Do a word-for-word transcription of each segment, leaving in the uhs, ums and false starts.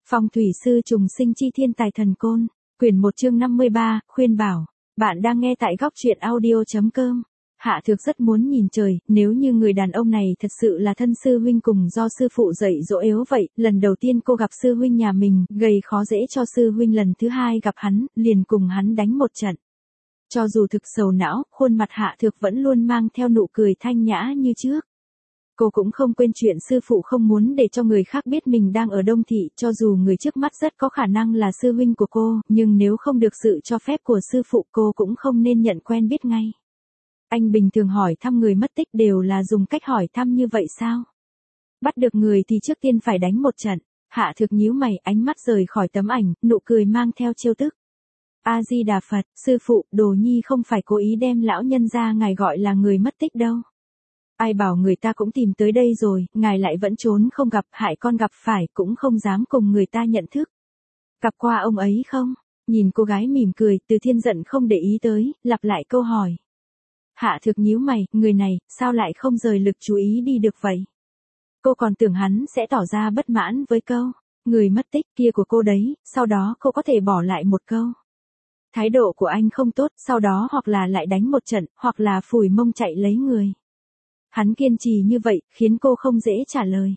Phong thủy sư trùng sinh chi thiên tài thần côn, quyển một chương năm mươi ba, khuyên bảo. Bạn đang nghe tại góc truyện audio chấm com. Hạ Thược rất muốn nhìn trời, nếu như người đàn ông này thật sự là thân sư huynh cùng do sư phụ dạy dỗ yếu vậy, lần đầu tiên cô gặp sư huynh nhà mình, gây khó dễ cho sư huynh, lần thứ hai gặp hắn, liền cùng hắn đánh một trận. Cho dù thực sầu não, khuôn mặt Hạ Thược vẫn luôn mang theo nụ cười thanh nhã như trước. Cô cũng không quên chuyện sư phụ không muốn để cho người khác biết mình đang ở Đông Thị, cho dù người trước mắt rất có khả năng là sư huynh của cô, nhưng nếu không được sự cho phép của sư phụ cô cũng không nên nhận quen biết ngay. Anh bình thường hỏi thăm người mất tích đều là dùng cách hỏi thăm như vậy sao? Bắt được người thì trước tiên phải đánh một trận. Hạ Thược nhíu mày, ánh mắt rời khỏi tấm ảnh, nụ cười mang theo trêu tức. A Di Đà Phật, sư phụ, đồ nhi không phải cố ý đem lão nhân gia ngài gọi là người mất tích đâu. Ai bảo người ta cũng tìm tới đây rồi, ngài lại vẫn trốn không gặp, hại con gặp phải cũng không dám cùng người ta nhận thức. Gặp qua ông ấy không? Nhìn cô gái mỉm cười, Từ Thiên giận không để ý tới, lặp lại câu hỏi. Hạ Thược nhíu mày, người này, sao lại không rời lực chú ý đi được vậy? Cô còn tưởng hắn sẽ tỏ ra bất mãn với câu, người mất tích kia của cô đấy, sau đó cô có thể bỏ lại một câu. Thái độ của anh không tốt, sau đó hoặc là lại đánh một trận, hoặc là phủi mông chạy lấy người. Hắn kiên trì như vậy, khiến cô không dễ trả lời.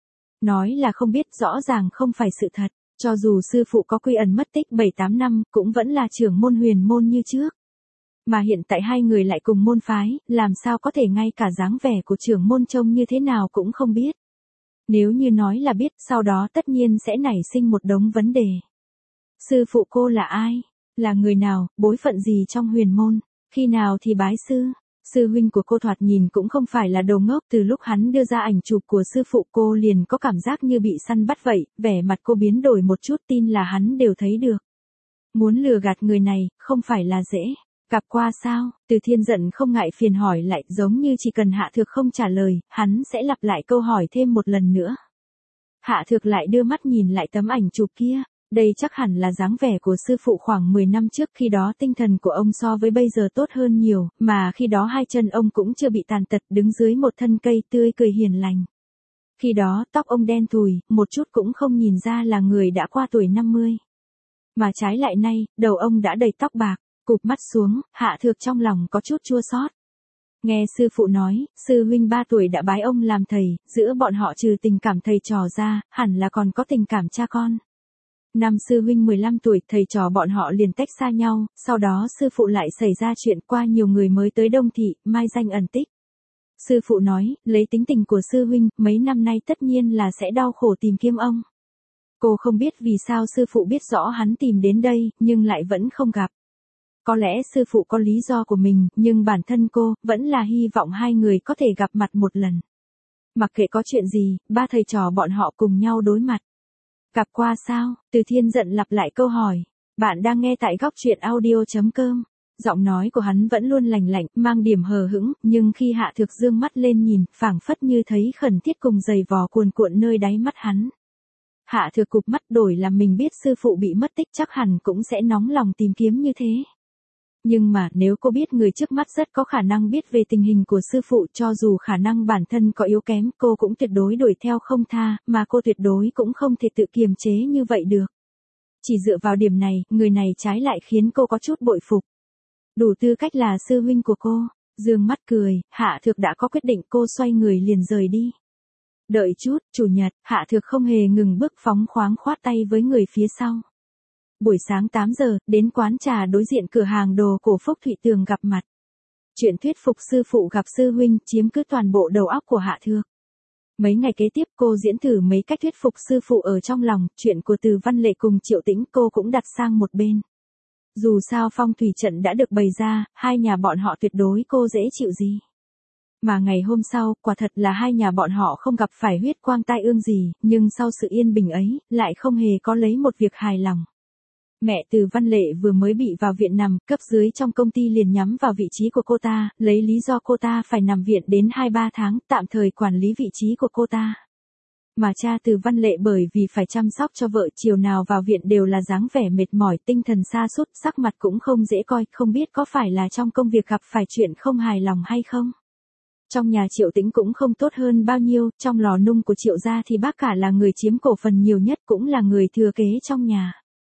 Nói là không biết, rõ ràng không phải sự thật, cho dù sư phụ có quy ẩn mất tích bảy tám năm, cũng vẫn là trưởng môn huyền môn như trước. Mà hiện tại hai người lại cùng môn phái, làm sao có thể ngay cả dáng vẻ của trưởng môn trông như thế nào cũng không biết. Nếu như nói là biết, sau đó tất nhiên sẽ nảy sinh một đống vấn đề. Sư phụ cô là ai? Là người nào, bối phận gì trong huyền môn? Khi nào thì bái sư? Sư huynh của cô thoạt nhìn cũng không phải là đồ ngốc, từ lúc hắn đưa ra ảnh chụp của sư phụ cô liền có cảm giác như bị săn bắt vậy, vẻ mặt cô biến đổi một chút, tin là hắn đều thấy được. Muốn lừa gạt người này, không phải là dễ. Gặp qua sao? Từ Thiên giận không ngại phiền hỏi lại, giống như chỉ cần Hạ Thược không trả lời, hắn sẽ lặp lại câu hỏi thêm một lần nữa. Hạ Thược lại đưa mắt nhìn lại tấm ảnh chụp kia. Đây chắc hẳn là dáng vẻ của sư phụ khoảng mười năm trước, khi đó tinh thần của ông so với bây giờ tốt hơn nhiều, mà khi đó hai chân ông cũng chưa bị tàn tật, đứng dưới một thân cây tươi cười hiền lành. Khi đó tóc ông đen thùi, một chút cũng không nhìn ra là người đã qua tuổi năm mươi. Mà trái lại nay, đầu ông đã đầy tóc bạc, cụp mắt xuống, Hạ Thược trong lòng có chút chua xót. Nghe sư phụ nói, sư huynh ba tuổi đã bái ông làm thầy, giữa bọn họ trừ tình cảm thầy trò ra, hẳn là còn có tình cảm cha con. Năm sư huynh mười lăm tuổi, thầy trò bọn họ liền tách xa nhau, sau đó sư phụ lại xảy ra chuyện, qua nhiều người mới tới Đông Thị, mai danh ẩn tích. Sư phụ nói, lấy tính tình của sư huynh, mấy năm nay tất nhiên là sẽ đau khổ tìm kiếm ông. Cô không biết vì sao sư phụ biết rõ hắn tìm đến đây, nhưng lại vẫn không gặp. Có lẽ sư phụ có lý do của mình, nhưng bản thân cô, vẫn là hy vọng hai người có thể gặp mặt một lần. Mặc kệ có chuyện gì, ba thầy trò bọn họ cùng nhau đối mặt. Gặp qua sao? Từ Thiên giận lặp lại câu hỏi. Bạn đang nghe tại góc truyện audio chấm com. Giọng nói của hắn vẫn luôn lành lạnh, mang điểm hờ hững, nhưng khi Hạ Thược dương mắt lên nhìn, phảng phất như thấy khẩn thiết cùng giày vò cuồn cuộn nơi đáy mắt hắn. Hạ Thược cụp mắt, đổi làm mình biết sư phụ bị mất tích chắc hẳn cũng sẽ nóng lòng tìm kiếm như thế. Nhưng mà nếu cô biết người trước mắt rất có khả năng biết về tình hình của sư phụ, cho dù khả năng bản thân có yếu kém, cô cũng tuyệt đối đuổi theo không tha, mà cô tuyệt đối cũng không thể tự kiềm chế như vậy được. Chỉ dựa vào điểm này, người này trái lại khiến cô có chút bội phục. Đủ tư cách là sư huynh của cô. Dương mắt cười, Hạ Thược đã có quyết định, cô xoay người liền rời đi. Đợi chút, chủ nhật, Hạ Thược không hề ngừng bước, phóng khoáng khoát tay với người phía sau. Buổi sáng tám giờ, đến quán trà đối diện cửa hàng đồ cổ Phúc Thụy Tường gặp mặt. Chuyện thuyết phục sư phụ gặp sư huynh chiếm cứ toàn bộ đầu óc của Hạ Thược. Mấy ngày kế tiếp cô diễn thử mấy cách thuyết phục sư phụ ở trong lòng, chuyện của Từ Văn Lệ cùng Triệu Tĩnh cô cũng đặt sang một bên. Dù sao phong thủy trận đã được bày ra, hai nhà bọn họ tuyệt đối cô dễ chịu gì. Mà ngày hôm sau, quả thật là hai nhà bọn họ không gặp phải huyết quang tai ương gì, nhưng sau sự yên bình ấy, lại không hề có lấy một việc hài lòng. Mẹ Từ Văn Lệ vừa mới bị vào viện nằm, cấp dưới trong công ty liền nhắm vào vị trí của cô ta, lấy lý do cô ta phải nằm viện đến hai ba tháng, tạm thời quản lý vị trí của cô ta. Mà cha Từ Văn Lệ bởi vì phải chăm sóc cho vợ, chiều nào vào viện đều là dáng vẻ mệt mỏi, tinh thần sa sút, sắc mặt cũng không dễ coi, không biết có phải là trong công việc gặp phải chuyện không hài lòng hay không. Trong nhà Triệu Tĩnh cũng không tốt hơn bao nhiêu, trong lò nung của Triệu gia thì bác cả là người chiếm cổ phần nhiều nhất, cũng là người thừa kế trong nhà.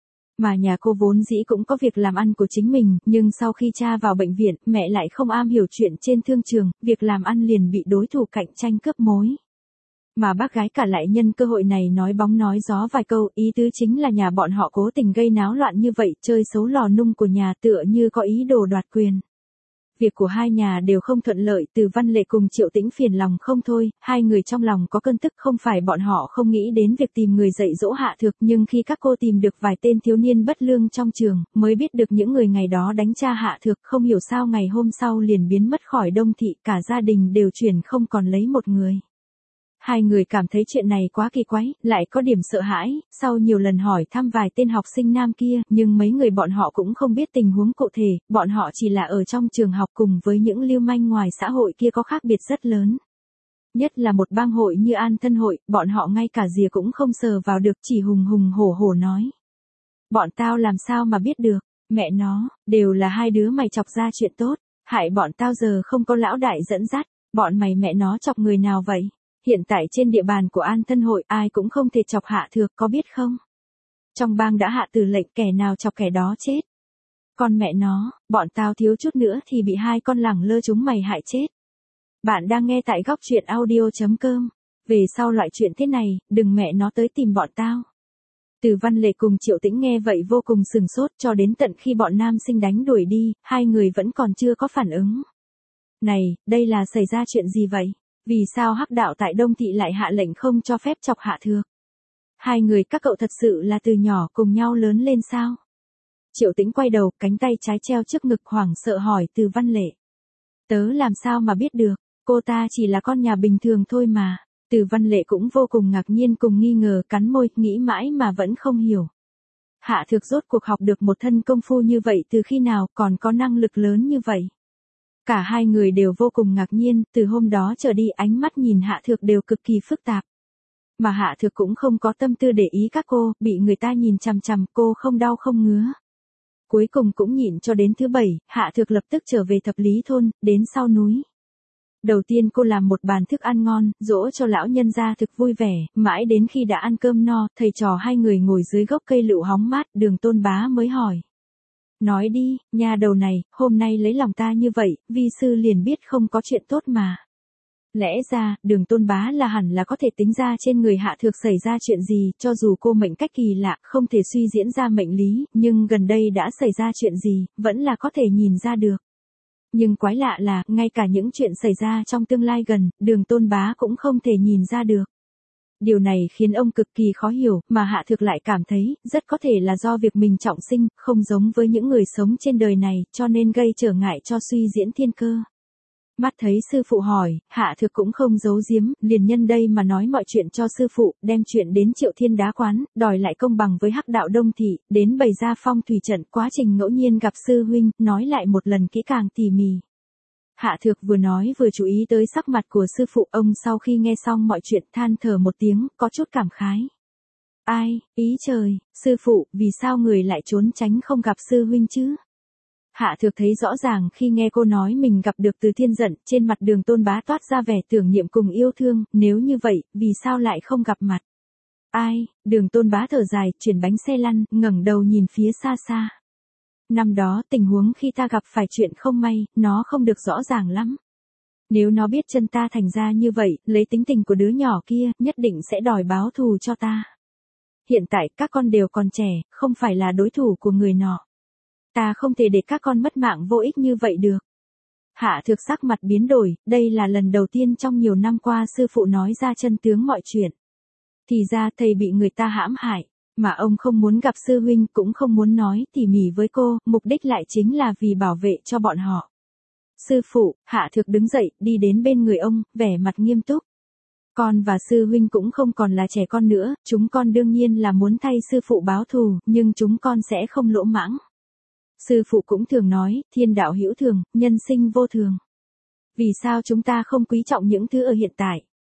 Mà nhà cô vốn dĩ cũng có việc làm ăn của chính mình, nhưng sau khi cha vào bệnh viện, mẹ lại không am hiểu chuyện trên thương trường, việc làm ăn liền bị đối thủ cạnh tranh cướp mối. Mà bác gái cả lại nhân cơ hội này nói bóng nói gió vài câu, ý tứ chính là nhà bọn họ cố tình gây náo loạn như vậy, chơi xấu lò nung của nhà tựa như có ý đồ đoạt quyền. Việc của hai nhà đều không thuận lợi, Từ Văn Lệ cùng Triệu Tĩnh phiền lòng không thôi, hai người trong lòng có cơn tức, không phải bọn họ không nghĩ đến việc tìm người dạy dỗ Hạ Thược, nhưng khi các cô tìm được vài tên thiếu niên bất lương trong trường, mới biết được những người ngày đó đánh cha Hạ Thược, không hiểu sao ngày hôm sau liền biến mất khỏi Đông Thị, cả gia đình đều chuyển không còn lấy một người. Hai người cảm thấy chuyện này quá kỳ quái, lại có điểm sợ hãi, sau nhiều lần hỏi thăm vài tên học sinh nam kia, nhưng mấy người bọn họ cũng không biết tình huống cụ thể, bọn họ chỉ là ở trong trường học cùng với những lưu manh ngoài xã hội kia có khác biệt rất lớn. Nhất là một bang hội như An Thân hội, bọn họ ngay cả rìa cũng không sờ vào được, chỉ hùng hùng hổ hổ nói. Bọn tao làm sao mà biết được, mẹ nó, đều là hai đứa mày chọc ra chuyện tốt, hại bọn tao giờ không có lão đại dẫn dắt, bọn mày mẹ nó chọc người nào vậy? Hiện tại trên địa bàn của An Thân hội ai cũng không thể chọc Hạ Thược, có biết không? Trong bang đã hạ tử lệnh kẻ nào chọc kẻ đó chết. Con mẹ nó, bọn tao thiếu chút nữa thì bị hai con lẳng lơ chúng mày hại chết. Bạn đang nghe tại góc truyện audio.com. Về sau loại chuyện thế này, đừng mẹ nó tới tìm bọn tao. Từ Văn Lệ cùng Triệu Tĩnh nghe vậy vô cùng sừng sốt, cho đến tận khi bọn nam sinh đánh đuổi đi, hai người vẫn còn chưa có phản ứng. Này, đây là xảy ra chuyện gì vậy? Vì sao Hắc đạo tại Đông Thị lại hạ lệnh không cho phép chọc Hạ Thược? Hai người các cậu thật sự là từ nhỏ cùng nhau lớn lên sao? Triệu Tĩnh quay đầu, cánh tay trái treo trước ngực hoảng sợ hỏi Từ Văn Lệ. Tớ làm sao mà biết được, cô ta chỉ là con nhà bình thường thôi mà. Từ Văn Lệ cũng vô cùng ngạc nhiên cùng nghi ngờ, cắn môi, nghĩ mãi mà vẫn không hiểu. Hạ Thược rốt cuộc học được một thân công phu như vậy từ khi nào, còn có năng lực lớn như vậy? Cả hai người đều vô cùng ngạc nhiên, từ hôm đó trở đi ánh mắt nhìn Hạ Thược đều cực kỳ phức tạp. Mà Hạ Thược cũng không có tâm tư để ý các cô, bị người ta nhìn chằm chằm, cô không đau không ngứa. Cuối cùng cũng nhịn cho đến thứ bảy, Hạ Thược lập tức trở về Thập Lý thôn, đến sau núi. Đầu tiên cô làm một bàn thức ăn ngon, dỗ cho lão nhân gia thực vui vẻ, mãi đến khi đã ăn cơm no, thầy trò hai người ngồi dưới gốc cây lựu hóng mát, Đường Tôn Bá mới hỏi. Nói đi, nhà đầu này, hôm nay lấy lòng ta như vậy, vi sư liền biết không có chuyện tốt mà. Lẽ ra, Đường Tôn Bá là hẳn là có thể tính ra trên người Hạ Thược xảy ra chuyện gì, cho dù cô mệnh cách kỳ lạ, không thể suy diễn ra mệnh lý, nhưng gần đây đã xảy ra chuyện gì, vẫn là có thể nhìn ra được. Nhưng quái lạ là, ngay cả những chuyện xảy ra trong tương lai gần, Đường Tôn Bá cũng không thể nhìn ra được. Điều này khiến ông cực kỳ khó hiểu, mà Hạ Thược lại cảm thấy, rất có thể là do việc mình trọng sinh, không giống với những người sống trên đời này, cho nên gây trở ngại cho suy diễn thiên cơ. Mắt thấy sư phụ hỏi, Hạ Thược cũng không giấu giếm, liền nhân đây mà nói mọi chuyện cho sư phụ, đem chuyện đến Triệu Thiên Đá quán, đòi lại công bằng với Hắc đạo Đông Thị, đến bày ra phong thủy trận, quá trình ngẫu nhiên gặp sư huynh, nói lại một lần kỹ càng tỉ mỉ. Hạ Thược vừa nói vừa chú ý tới sắc mặt của sư phụ, ông sau khi nghe xong mọi chuyện than thở một tiếng, có chút cảm khái. Ai, ý trời, sư phụ, vì sao người lại trốn tránh không gặp sư huynh chứ? Hạ Thược thấy rõ ràng khi nghe cô nói mình gặp được Từ Thiên giận, trên mặt Đường Tôn Bá toát ra vẻ tưởng niệm cùng yêu thương, nếu như vậy, vì sao lại không gặp mặt? Ai, Đường Tôn Bá thở dài, chuyển bánh xe lăn, ngẩng đầu nhìn phía xa xa. Năm đó tình huống khi ta gặp phải chuyện không may, nó không được rõ ràng lắm. Nếu nó biết chân ta thành ra như vậy, lấy tính tình của đứa nhỏ kia, nhất định sẽ đòi báo thù cho ta. Hiện tại các con đều còn trẻ, không phải là đối thủ của người nọ. Ta không thể để các con mất mạng vô ích như vậy được. Hạ Thược sắc mặt biến đổi, đây là lần đầu tiên trong nhiều năm qua sư phụ nói ra chân tướng mọi chuyện. Thì ra thầy bị người ta hãm hại, mà ông không muốn gặp sư huynh, cũng không muốn nói tỉ mỉ với cô, mục đích lại chính là vì bảo vệ cho bọn họ. Sư phụ, Hạ Thược đứng dậy, đi đến bên người ông, vẻ mặt nghiêm túc. Con và sư huynh cũng không còn là trẻ con nữa, chúng con đương nhiên là muốn thay sư phụ báo thù, nhưng chúng con sẽ không lỗ mãng. Sư phụ cũng thường nói, thiên đạo hữu thường, nhân sinh vô thường. Vì sao chúng ta không quý trọng những thứ ở hiện tại?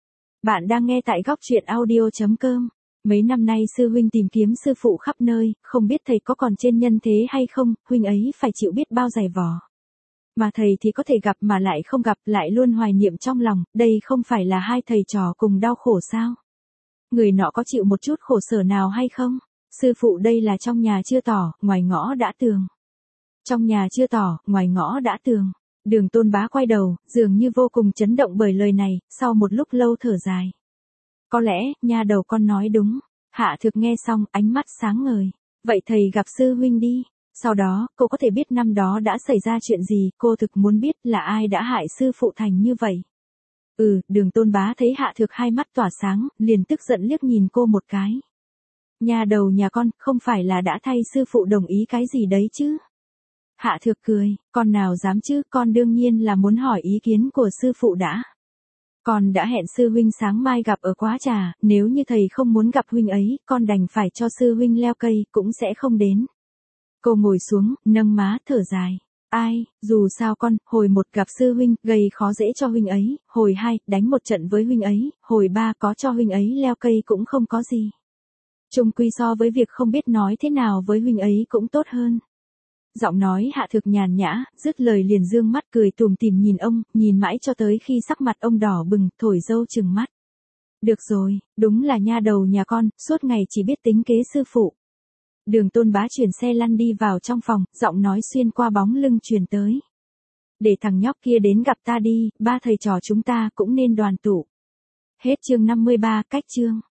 Bạn đang nghe tại góc truyện audio.com. Mấy năm nay sư huynh tìm kiếm sư phụ khắp nơi, không biết thầy có còn trên nhân thế hay không, huynh ấy phải chịu biết bao dày vò. Mà thầy thì có thể gặp mà lại không gặp, lại luôn hoài niệm trong lòng, đây không phải là hai thầy trò cùng đau khổ sao? Người nọ có chịu một chút khổ sở nào hay không? Sư phụ đây là trong nhà chưa tỏ, ngoài ngõ đã tường. Trong nhà chưa tỏ, ngoài ngõ đã tường. Đường Tôn Bá quay đầu, dường như vô cùng chấn động bởi lời này, sau một lúc lâu thở dài. Có lẽ, nha đầu con nói đúng. Hạ Thực nghe xong, ánh mắt sáng ngời. Vậy thầy gặp sư huynh đi. Sau đó, cô có thể biết năm đó đã xảy ra chuyện gì, cô thực muốn biết là ai đã hại sư phụ thành như vậy. Ừ, Đường Tôn Bá thấy Hạ Thực hai mắt tỏa sáng, liền tức giận liếc nhìn cô một cái. Nhà đầu nhà con, không phải là đã thay sư phụ đồng ý cái gì đấy chứ? Hạ Thực cười, con nào dám chứ, con đương nhiên là muốn hỏi ý kiến của sư phụ đã. Con đã hẹn sư huynh sáng mai gặp ở Quá Trà, nếu như thầy không muốn gặp huynh ấy, con đành phải cho sư huynh leo cây, cũng sẽ không đến. Cô ngồi xuống, nâng má, thở dài. Ai, dù sao con, hồi một gặp sư huynh, gây khó dễ cho huynh ấy, hồi hai, đánh một trận với huynh ấy, hồi ba có cho huynh ấy leo cây cũng không có gì. Chung quy so với việc không biết nói thế nào với huynh ấy cũng tốt hơn. Giọng nói Hạ Thực nhàn nhã, dứt lời liền dương mắt cười tủm tỉm nhìn ông, nhìn mãi cho tới khi sắc mặt ông đỏ bừng, thổi dâu trừng mắt. Được rồi, đúng là nha đầu nhà con, suốt ngày chỉ biết tính kế sư phụ. Đường Tôn Bá chuyển xe lăn đi vào trong phòng, giọng nói xuyên qua bóng lưng truyền tới. Để thằng nhóc kia đến gặp ta đi, ba thầy trò chúng ta cũng nên đoàn tụ. Hết chương năm mươi ba, cách chương.